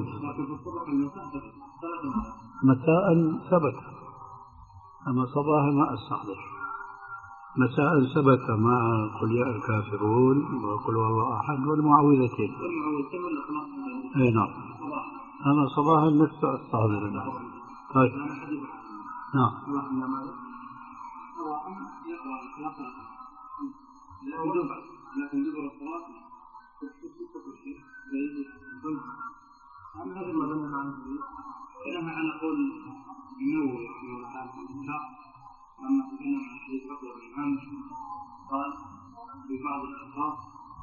S1: مساء ثبت، أما صباحا ما أستحضر. مساء ثبت مع قل يا الكافرون وقل هو الله أحد والمعوذتين. أي نعم. أما صباحا لست أستحضر. نعم. طيب. نعم.
S3: يقرأ الخلاصة لكن دبر الصلاة تكتب الشيء زي الجمعة. أما هذا ما ظننا عنه إنما أنا أقول النووي رحمه الله
S5: لما تكلم عن حديث عقبة بن عامر قال في بعض الألفاظ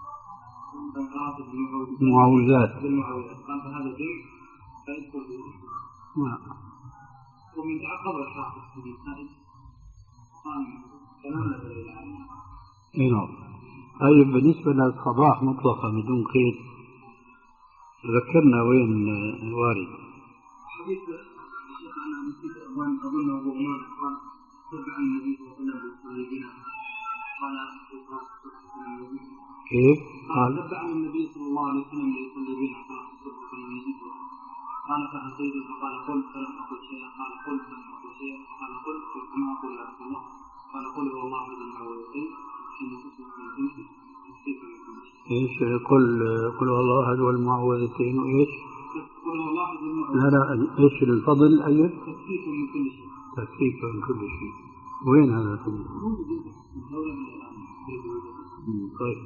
S1: المعوذات
S5: بالمعوذات قال فهذا جمع فيدخل به. ومن تعقب الحافظ في النسائي قال كلام لا دليل عليه.
S1: نعم. طيب بالنسبة للصباح مطلقة بدون قيد ذكرنا وين الوارد؟
S5: حديث الشيخ أنا نسيت أظن أبو عمر قال تبع النبي صلى الله عليه وسلم يصلي بنا قال
S1: كيف؟
S5: قال تبع النبي صلى الله عليه وسلم يصلي بنا قال فأتيت فقال قل فلم أقل شيئا قال قل فلم أقل شيئا قال قل كما أقول يا رسول الله قال قل هو الله أحد المعوذتين حين تسمع من الجنس تكفيك من كل شيء.
S1: ايش قل قل هو الله أحد والمعوذتين وايش؟
S5: قل هو الله أحد المعوذتين.
S1: لا لا ايش الفضل أيوه؟
S5: تكفيك من كل شيء.
S1: تكفيك من كل شيء. وين هذا الفضل؟ طيب.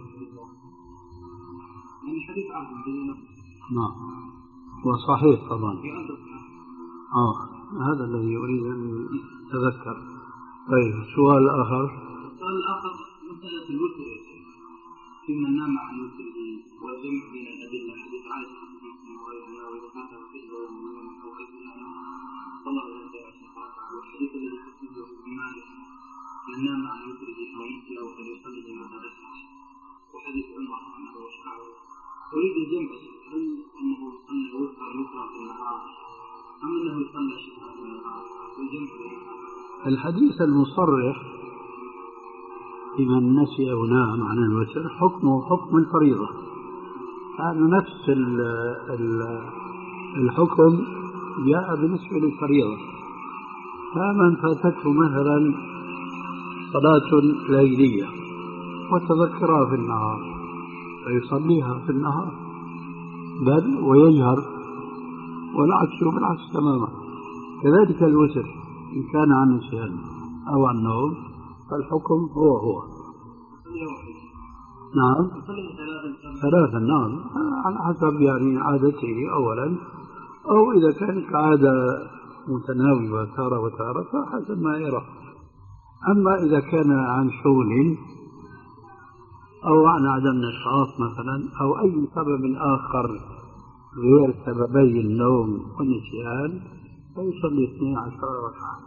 S5: يعني حديث عظيم.
S1: نعم. وصحيح طبعا. آه هذا الذي أريد أن أتذكر. طيب السؤال الآخر.
S5: السؤال الآخر مسألة الوتر في من نام عن وتره والجمع بين الأدلة حديث عائشة وغيرها وذكرها في اليوم أو غيرها صلى الله عليه وسلم والحديث الذي تسميه ابن مالك من نام عن وتره أو مثله فليصلي بما درسه وحديث عمر أنه وشعره. أريد الجمع هل أنه يصلي الوتر يسرى في النهار أم أنه يصلي شبهة في النهار والجمع في النهار؟
S1: الحديث المصرح لمن نسي أو نام عن الوتر حكمه حكم الفريضة، يعني نفس ال ال الحكم جاء بالنسبة للفريضة. فمن فاتته مثلا صلاة ليلية وتذكرها في النهار فيصليها في النهار بل ويجهر، والعكس بالعكس تماما. كذلك الوتر إن كان عن نسيان أو عن نوم فالحكم هو هو. نعم ثلاثا. نعم على حسب يعني عادته أولا، أو إذا كانت عادة متناوبة تارة وتارة فحسب ما يرى. أما إذا كان عن شغل أو عن عدم نشاط مثلا أو أي سبب آخر غير سببي النوم والنسيان فيصلي اثني عشر ركعة.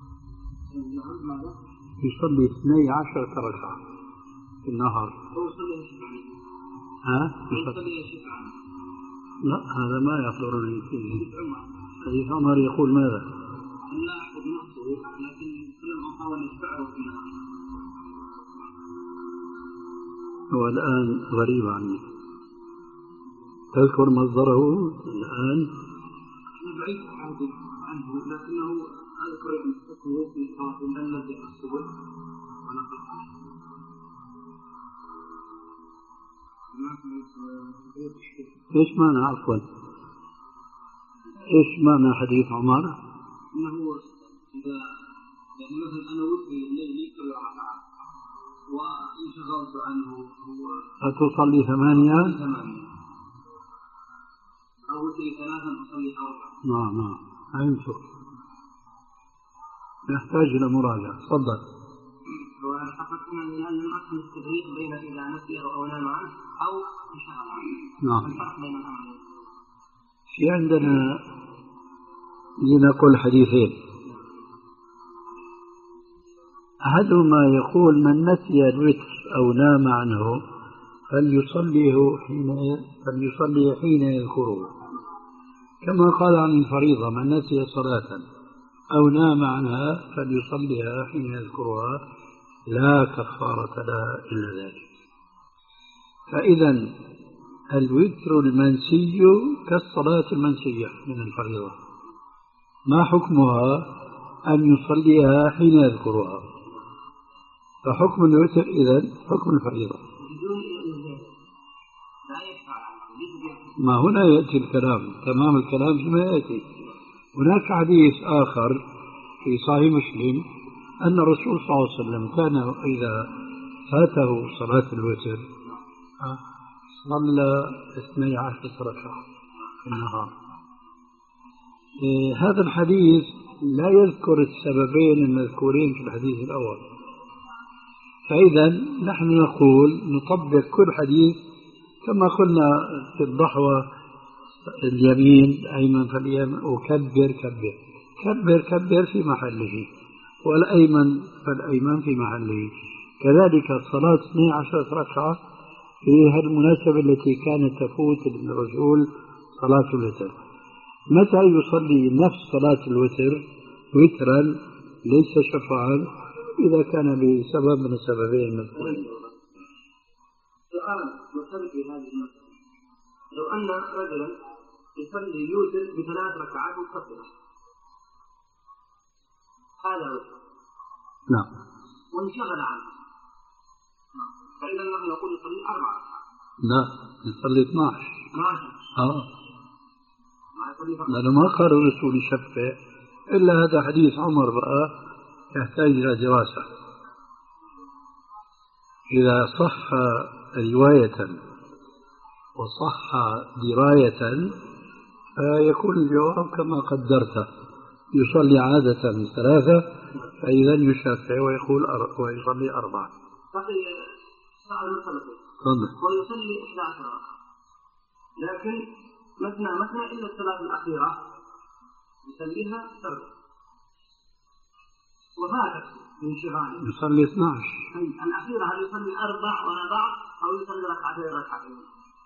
S1: يصلي اثني عشر ركعة في النهار. ها؟ لا هذا ما يحضرني فيه. حديث عمر يقول ماذا؟
S5: لا أحد نفسه لكن كلما حاول يتبعه في النهار.
S1: هو الآن غريب عني، تذكر مصدره الآن؟
S5: أنا بعيد عنه لكنه أذكر أن حكمه في قاتل الذي السبل ونقل.
S1: إيش معنى عفوا؟ إيش معنى حديث عمر؟
S5: أنه إذا يعني مثلا أنا ودي الليل سبع ركعات وانشغلت عنه
S1: أتصلي ثمانية؟
S5: ثمانية أو ودي ثلاثا أصلي أربعة.
S1: نعم نعم فهمت. يحتاج إلى مراجعة. تفضل.
S5: وحققنا أن لم أكن التفريق بين إذا نسي أو نام عنه أو انشغل عنه.
S1: نعم.
S5: الفرق بين الأمرين.
S1: في عندنا لنقول حديثين. أحدهما يقول من نسي الوتر أو نام عنه فليصليه حين فليصلي حين يذكره، كما قال عن الفريضة من نسي صلاة أو نام عنها فليصليها حين يذكرها لا كفارة لها إلا ذلك. فإذا الوتر المنسي كالصلاة المنسية من الفريضة، ما حكمها؟ أن يصليها حين يذكرها. فحكم الوتر إذن حكم الفريضة. ما هنا يأتي الكلام تمام الكلام فيما يأتي. هناك حديث آخر في صحيح مسلم أن الرسول صلى الله عليه وسلم كان إذا فاته صلاة الوتر صلى اثني عشر ركعة في النهار. هذا الحديث لا يذكر السببين المذكورين في الحديث الأول. فإذا نحن نقول نطبق كل حديث كما قلنا في الضحوة اليمين أيمن فاليمين وكبر كبر كبر كبر في محله، والأيمن فالأيمن في محله. كذلك الصلاة اثنتي عشرة ركعة في المناسبة التي كانت تفوت الرسول صلاة الوتر. متى يصلي نفس صلاة الوتر وترا ليس شفعا إذا كان بسبب من السببين المذكورين.
S5: الآن نختلف في هذه المسألة. لو أن رجلا يصلي يوتر بثلاث ركعات متصلة هذا وتر
S1: نعم
S5: وانشغل عنه، فإذا نحن نقول يصلي أربعة.
S1: لا يصلي اثناشر.
S5: اثناشر
S1: اه لأنه ما قال الرسول يشفع إلا هذا حديث عمر بقى يحتاج إلى دراسة. إذا صح رواية وصح دراية فيكون الجواب كما قدرته، يصلي عادة ثلاثة فإذا يشفع ويقول أر... ويصلي أربعة.
S5: ويصلي إحدى عشر ركعة لكن مثنى مثنى إلا الثلاث الأخيرة يصليها سبع وهذا من شغاله
S1: يصلي اثناشر.
S5: الأخيرة هل يصلي أربع ولا بعض أو يصلي ركعتين ركعتين؟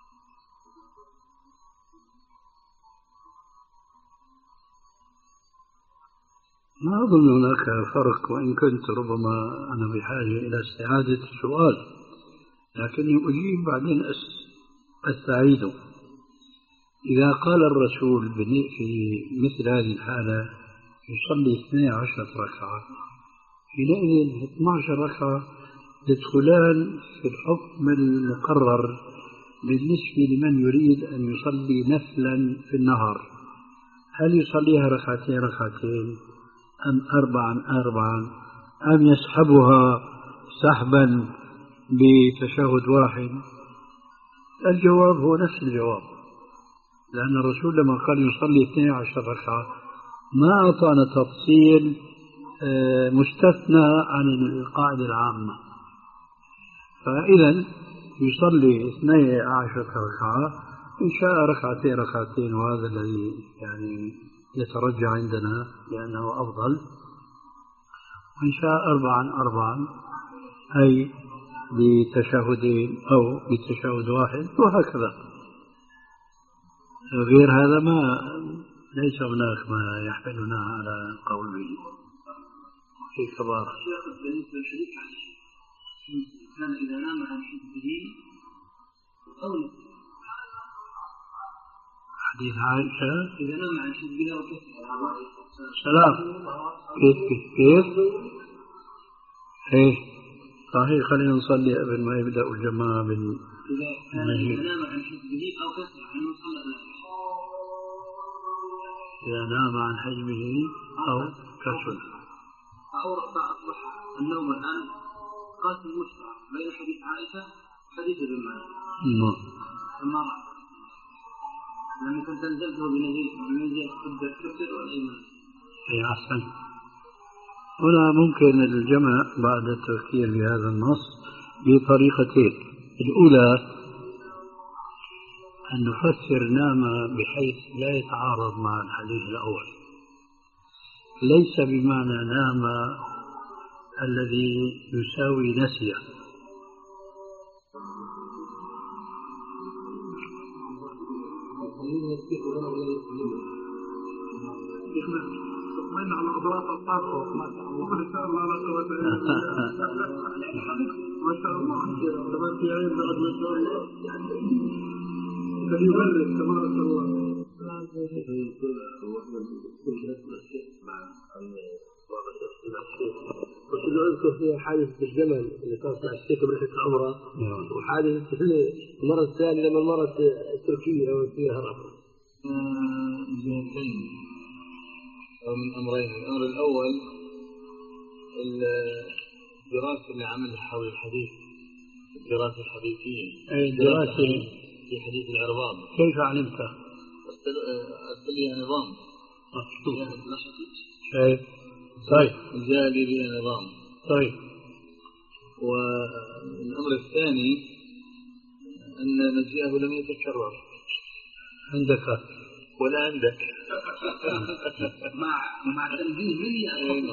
S1: ما أظن هناك فرق، وإن كنت ربما أنا بحاجة إلى استعادة السؤال، لكني أجيب بعدين أستعيده. إذا قال الرسول في مثل هذه الحالة يصلي اثنتي عشرة ركعة، حينئذ اثنتي عشرة ركعة يدخلان في الحكم المقرر بالنسبة لمن يريد أن يصلي نفلا في النهار. هل يصليها ركعتين ركعتين أم أربعا أربعا أم يسحبها سحبا بتشهد واحد؟ الجواب هو نفس الجواب، لأن الرسول لما قال يصلي اثنتي عشرة ركعة ما أعطانا تفصيل مستثنى عن القاعدة العامة. فإذا يصلي اثنتي عشرة ركعة إن شاء ركعتين ركعتين، وهذا الذي يعني يترجع عندنا لأنه أفضل، وإن شاء أربعا أربعا أي بتشهدين أو بتشهد واحد وهكذا. غير هذا ما ليس هناك ما يحملنا على القول به في كبار.
S5: كان إذا نام عن حزبه أو
S1: حديث عائشة
S5: إذا نام عن حزبه أو كسر
S1: سلام كيف كيف إيه صحيح. خلينا نصلي قبل ما يبدأ الجماعة بال
S5: إذا كان إذا نام عن حزبه أو كسر عن صلى
S1: إذا نام عن حزبه أو كسر
S5: أو أصبح النوم الآن قاسم مشترك بين حديث عائشة وحديث ابن ماجه. ثم لم يكن تنزلته بنزيل قدر كسر والإيمان.
S1: أي أحسن. هنا ممكن الجمع بعد التفكير بهذا النص بطريقتين. الأولى أن نفسر نام بحيث لا يتعارض مع الحديث الأول، ليس بمعنى نام الذي يساوي نسيه.
S4: من على أضواء الطاقة ما شاء الله ما شاء الله لا قوة إلا بالله ما شاء الله لما في عين بعد ما شاء الله فليبلغ تبارك الله.
S3: بس اللي أذكر فيها حادثة الجمل اللي صارت مع الشيخ برحلة العمرة، وحادثة المرة الثانية لما مرت تركيا وفيها رفض.
S2: جهتين أو من أمرين. الأمر الأول الدراسة اللي عملها حول الحديث، الدراسة الحديثية،
S1: أي دراسة
S2: في حديث العرباض.
S1: كيف علمت؟
S2: أرسل لي نظام
S1: طيب طيب
S6: جاء لي بها نظام.
S1: طيب.
S6: والأمر الثاني أن مجيئه لم يتكرر
S1: عندك
S6: ولا عندك.
S5: مع مع تنزيل مني.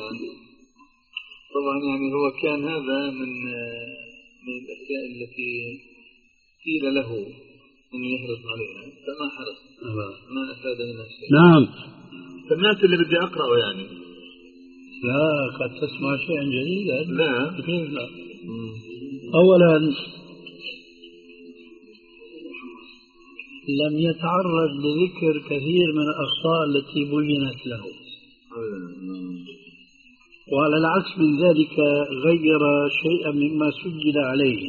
S6: طبعا يعني هو كان هذا من من الأشياء التي قيل له أن يحرص عليها فما حرص، ما أفاد منها شيء.
S1: نعم.
S6: سمعت اللي بدي أقرأه يعني.
S1: لا قد تسمع شيئا جديدا.
S6: لا.
S1: لا. أولا لم يتعرض لذكر كثير من الأخطاء التي بينت له، وعلى العكس من ذلك غير شيئا مما سجل عليه.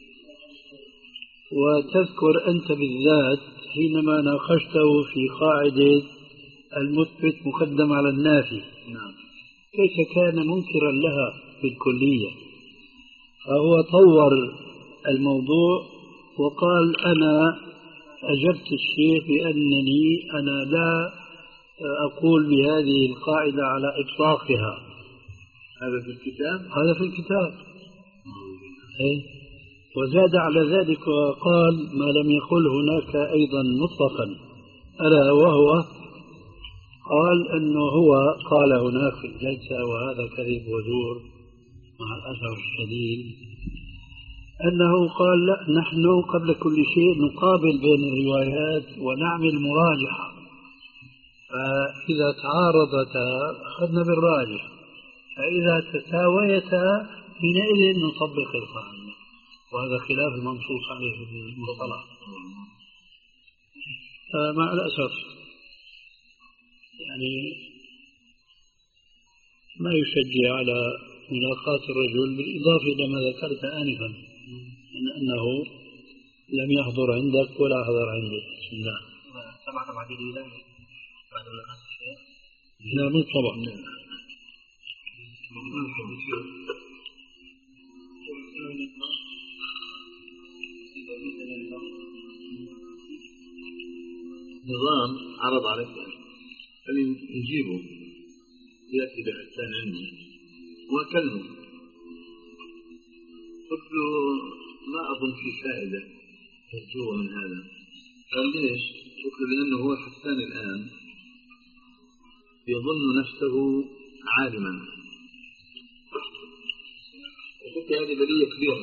S1: وتذكر أنت بالذات حينما ناقشته في قاعدة المثبت مقدم على النافي كيف كان منكرا لها في الكلية، فهو طور الموضوع وقال أنا أجبت الشيخ بأنني أنا لا أقول بهذه القاعدة على إطلاقها.
S6: هذا في الكتاب؟
S1: هذا في الكتاب. إيه؟ وزاد على ذلك وقال ما لم يقل هناك أيضا مطلقا، ألا وهو قال أنه هو قال هناك في الجلسة وهذا كذب وزور مع الأسف الشديد أنه قال لا نحن قبل كل شيء نقابل بين الروايات ونعمل مراجعة، فإذا تعارضتا أخذنا بالراجح، فإذا تساويتا حينئذ نطبق القاعدة، وهذا خلاف المنصوص عليه في المصطلح. مع الأسف يعني ما يشجع على ملاقاة الرجل، بالإضافة إلى ما ذكرت آنفا من أنه لم يحضر عندك ولا حضر عندك. بسم الله.
S3: سمعت مع جديد بعد ملاقاة الشيخ؟
S1: لا مو طبعا.
S6: نظام عرض عليك أن نجيبه يأتي بحسان عني وأكلمه، قلت له ما أظن في فائدة مرجوة من هذا. قال ليش؟ قلت له لأنه هو حسان الآن يظن نفسه عالما، وقلت هذه بلية كبيرة.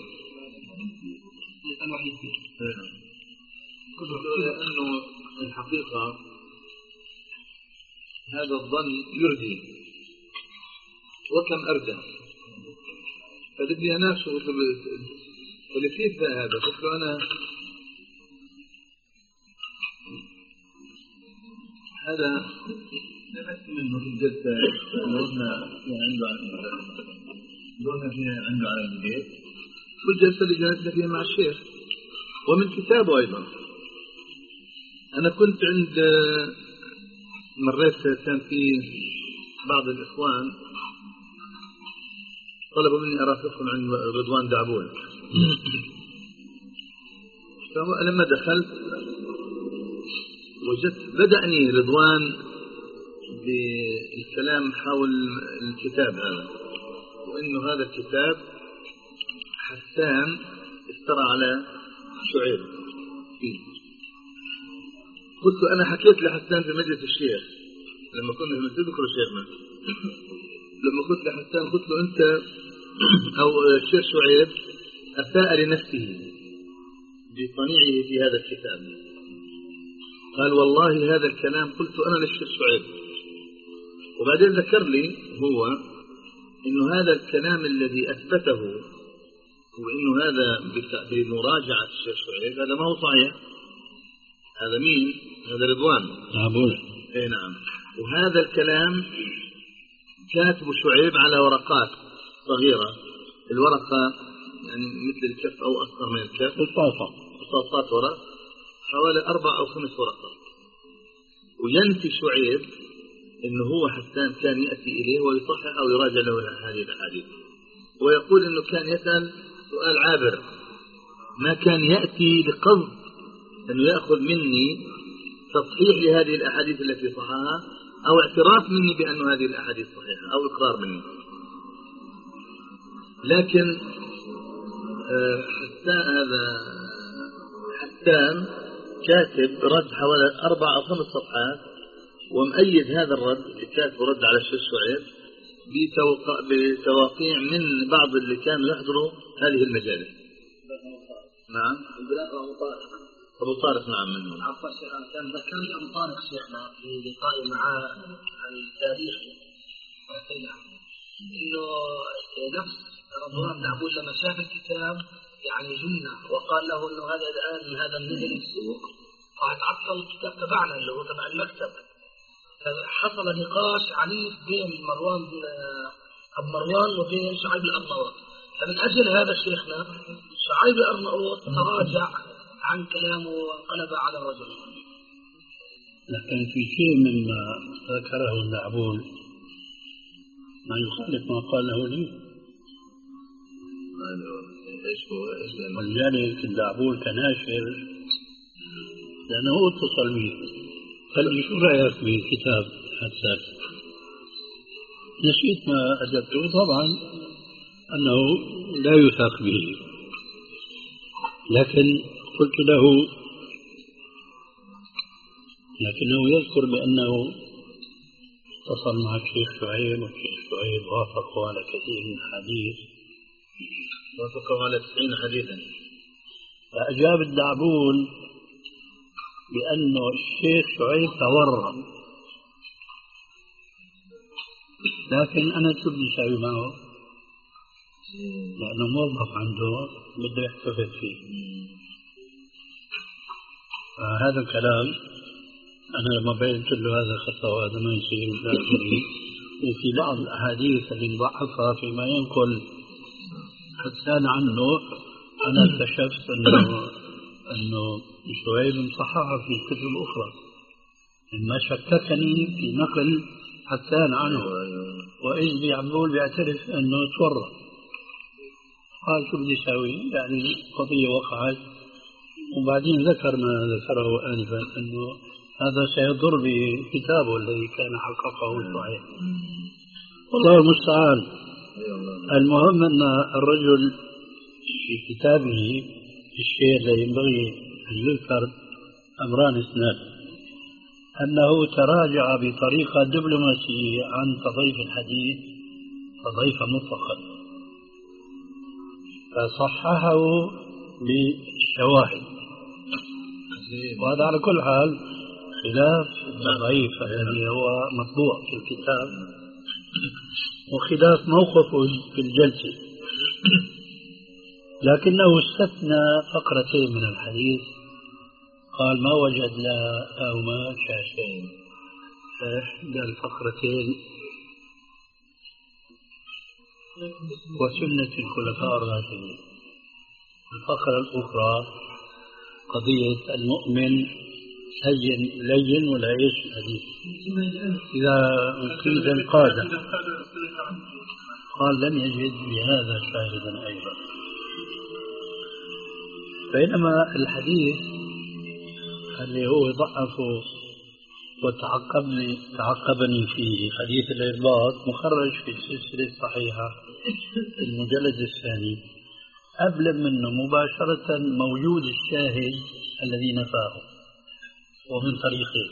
S6: قلت له لأنه الحقيقة هذا الظن يرجي وكم أرجع، فبدي أناقشه. قلت له ولكيف هذا؟ قلت له أنا هذا نفس منه في الجلسة نروحنا عنده نروحنا فيها عنده على البيت، والجلسة اللي جلسنا فيها مع الشيخ ومن كتابه أيضا. أنا كنت عند مريت كان في بعض الإخوان طلبوا مني أرافقهم عند رضوان دعبول، فلما دخلت وجدت بدأني رضوان بالكلام حول الكتاب هذا، وإنه هذا الكتاب حسان استرى على شعيب فيه. قلت له أنا حكيت لحسان في مجلس الشيخ لما كنا في مسجد ذكر شيخنا، لما قلت لحسان قلت له أنت أو الشيخ شعيب أساء لنفسه بصنيعه في هذا الكتاب. قال والله هذا الكلام قلت أنا للشيخ شعيب، وبعدين ذكر لي هو إنه هذا الكلام الذي أثبته وإنه هذا بمراجعة الشيخ شعيب هذا ما هو صحيح. هذا مين؟ هذا رضوان
S1: دعبول.
S6: اي نعم. وهذا الكلام كاتب شعيب على ورقات صغيرة، الورقة يعني مثل الكف أو أصغر من الكف،
S1: قطاطة
S6: قطاطات ورق حوالي أربع أو خمس ورقات. وينفي شعيب إنه هو حسان كان يأتي إليه ويصحح أو يراجع له هذه الأحاديث، ويقول إنه كان يسأل سؤال عابر، ما كان يأتي بقصد أنه يأخذ مني تصحيح لهذه الأحاديث التي صححها أو اعتراف مني بأن هذه الأحاديث صحيحة أو إقرار مني. لكن حتى هذا حسان كاتب رد حوالي أربع أو خمس صفحات ومؤيد هذا الرد كاتب رد على الشيخ شعيب بتوقيع من بعض اللي كانوا يحضروا هذه المجالس. نعم أبو طارق. نعم منهم.
S3: كان ذكرني أبو طارق شيخنا في لقائي معه عن التاريخ إنه نفس رضوان بن عبود لما شاف الكتاب يعني جنة وقال له إنه هذا الآن من هذا النزل السوق راح تعطل الكتاب تبعنا اللي هو تبع المكتب. حصل نقاش عنيف بين مروان أبو مروان وبين شعيب الأرناؤوط، فمن أجل هذا شيخنا شعيب الأرناؤوط تراجع عن كلامه وانقلب على الرجل.
S1: لكن في شيء مما ذكره النعبول ما يخالف ما قاله لي. ولذلك النعبول كناشر لأنه اتصل به قال لي شو رأيك بكتاب حسان؟ نسيت ما أجبته طبعا أنه لا يثق به، لكن قلت له لكنه يذكر بأنه اتصل مع الشيخ شعيب والشيخ شعيب وافقوا على كثير من الحديث،
S6: وافقوا على تسعين حديثا.
S1: فأجاب الدعبول بأنه الشيخ شعيب تورط، لكن أنا شو بدي أسوي معه؟ لأنه موظف عنده بده يحتفظ فيه. فهذا الكلام أنا لما بينت له هذا خطأ وهذا ما يصير وفي بعض الأحاديث اللي نضعفها فيما ينقل حسان عنه أنا اكتشفت أنه أنه شعيب صححها في الكتب الأخرى، ما شككني في نقل حسان عنه، وإذ بيعمول بيعترف أنه تورط. قال شو بدي أسوي؟ يعني قضية وقعت، وبعدين ذكر ما ذكره آنفا أنه هذا سيضر بكتابه الذي كان حققه صحيح. والله المستعان. المهم أن الرجل في كتابه الشيء الذي ينبغي أن يذكر أمران اثنان: أنه تراجع بطريقة دبلوماسية عن تضعيف الحديث تضعيف مطلقا، فصححه بالشواهد، وهذا على كل حال خلاف ضعيف الذي هو مطبوع في الكتاب وخلاف موقفه في الجلسة، لكنه استثنى فقرتين من الحديث، قال ما وجد لها أو ما شاشين. إحدى الفقرتين وسنة الخلفاء الراشدين، الفقرة الأخرى قضية المؤمن هين لين ولا ايش الحديث إذا قيد انقاد، قال لم يجد بهذا شاهدا أيضا. بينما الحديث اللي هو ضعفه وتعقبني تعقبني فيه حديث الإرباط مخرج في السلسلة الصحيحة المجلد الثاني، أبلغ منه مباشرة موجود الشاهد الذي نفاه ومن طريقه،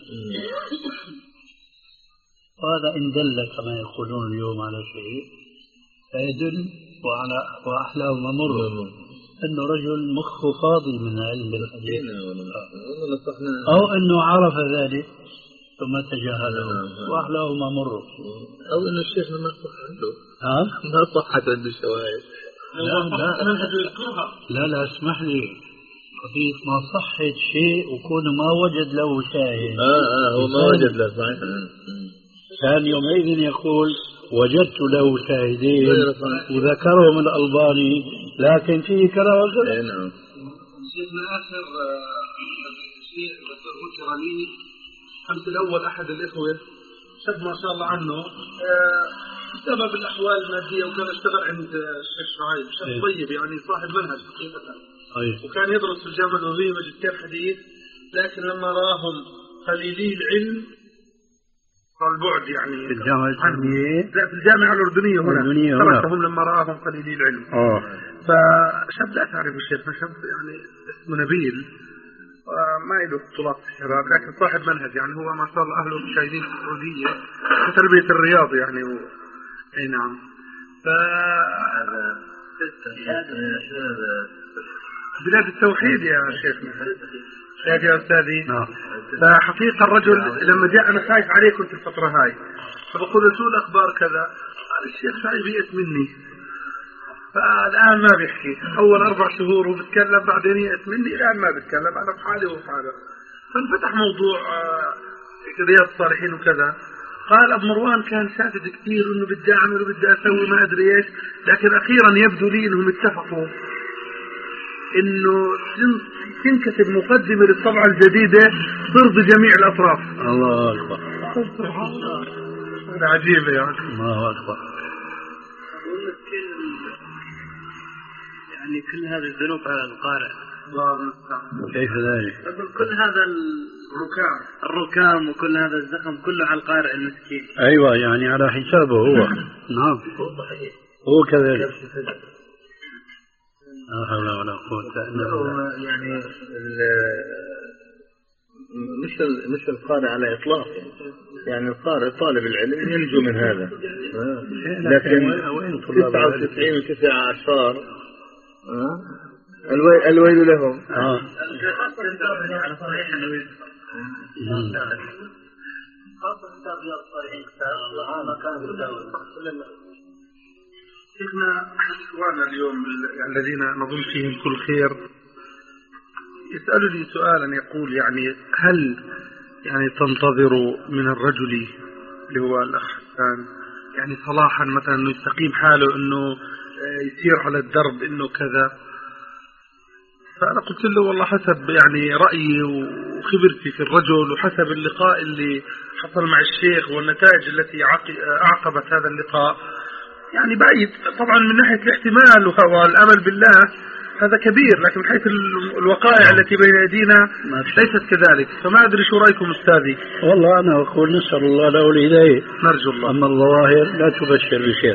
S1: وهذا إن دل كما يقولون اليوم على شيء فيدل وعلى وأحلاه ممر أنه رجل مخه فاضي من علم الحديث، أو أنه عرف ذلك ثم تجاهله وأحلاه ممر،
S6: أو أنه الشيخ ما صح عنده
S1: ها
S6: ما صحت عنده الشواهد.
S1: لا لا لا لا اسمح لي، قضية ما صحت شيء وكون ما وجد له شاهد.
S6: آه آه هو ما وجد له صحيح.
S1: كان يومئذ يقول وجدت له شاهدين وذكرهم الألباني لكن فيه كذا وكذا.
S6: نعم.
S4: شيخنا آخر شيء ذكر لي أمس الأول أحد الإخوة شاب ما شاء الله عنه بسبب الأحوال المادية وكان اشتغل عند الشيخ شعيب، شاب طيب يعني صاحب منهج حقيقة، وكان يدرس في الجامعة النظرية ماجستير حديث، لكن لما راهم قليلي العلم البعد يعني
S1: في الجامعة الإسلامية؟
S4: لا في الجامعة الأردنية هنا تركهم لما رآهم قليلي العلم.
S1: اه
S4: فشاب لا تعرف الشيخ، شاب يعني اسمه نبيل ما له بطولات في الشباب، لكن صاحب منهج يعني، هو ما شاء الله أهله شايلين في السعودية في تربية الرياض يعني و... أي نعم. ف بلاد التوحيد يا شيخنا يا أستاذي. فحقيقة الرجل لما جاء أنا خايف عليه كنت الفترة هاي، فبقول له شو الأخبار كذا، قال الشيخ شايف يئس مني. فالآن ما بيحكي، أول أربع شهور وبتكلم، بعدين يئس مني، الآن ما بتكلم، أنا في حالي وفي حاله. فانفتح موضوع رياض الصالحين وكذا. قال أبو مروان كان شادد كثير إنه بدي أعمل وبدي أسوي ما أدري إيش، لكن أخيرا يبدو لي إنهم اتفقوا إنه تنكتب مقدمة للطبعة الجديدة ترضي جميع الأطراف.
S1: الله أكبر.
S4: سبحان الله. هذا عجيب يا أخي.
S1: الله أكبر.
S3: يعني كل هذه الذنوب على القارئ.
S4: الله المستعان.
S1: كيف ذلك؟
S3: كل هذا
S4: الركام
S3: الركام وكل هذا الزخم كله على القارئ المسكين.
S1: أيوة يعني على حسابه هو. نعم هو كذلك. لا حول ولا قوة إلا بالله.
S6: يعني مش مش القارئ على إطلاق، يعني القارئ طالب العلم ينجو من هذا، لكن تسعة وتسعين وتسعة عشر الويل الويل لهم.
S1: آه.
S4: شيخنا إخواننا اليوم الذين نظن فيهم كل خير يسألني سؤالا يقول يعني هل يعني تنتظر من الرجل اللي هو الأخ حسان يعني صلاحا مثلا إنه يستقيم حاله، إنه يسير على الدرب، إنه كذا؟ فأنا قلت له والله حسب يعني رأيي وخبرتي في الرجل وحسب اللقاء اللي حصل مع الشيخ والنتائج التي أعقبت هذا اللقاء، يعني بعيد طبعا من ناحية الاحتمال والأمل بالله هذا كبير، لكن من حيث الوقائع التي بين أيدينا ليست كذلك. فما أدري شو رأيكم أستاذي؟
S1: والله أنا أقول نسأل الله له الهداية،
S4: نرجو الله.
S1: أما الظواهر لا تبشر بخير.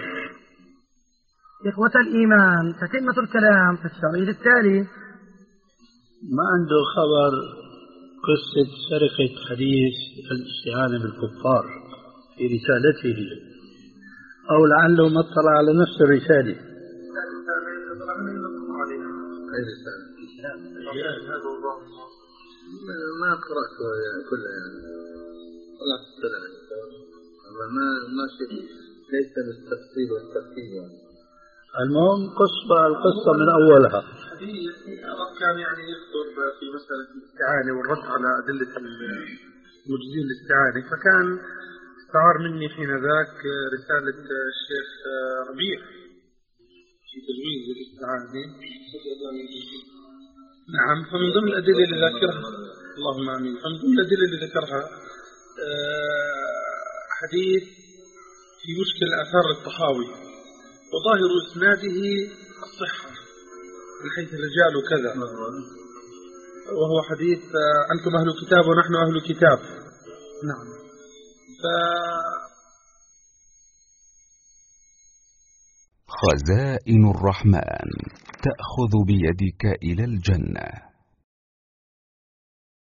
S7: إخوة الإيمان، تتمة الكلام في الشريط التالي.
S1: ما عنده خبر قصة سرقة حديث الاستعانة بالكفار في رسالته، أو لعله ما اطلع على نفس الرسالة.
S6: ما قرأتها كلها يعني، ولا تطلع ما ما شيء ليس بالتفصيل والترتيب يعني.
S1: المهم قصة القصة من أولها.
S4: كان يعني يخطب في مسألة الاستعانة والرد على أدلة المجزين الاستعانة، فكان استعار مني حين ذاك رسالة الشيخ ربيع في تجويز الاستعانة. نعم. فمن ضمن الأدلة اللي ذكرها اللهم آمين فمن ضمن الأدلة اللي ذكرها حديث في مشكل آثار الطحاوي، وظاهر إسناده الصحة من حيث الرجال وكذا، وهو حديث أنتم أهل كتاب ونحن أهل كتاب. نعم. ف...
S8: خزائن الرحمن تأخذ بيدك إلى الجنة.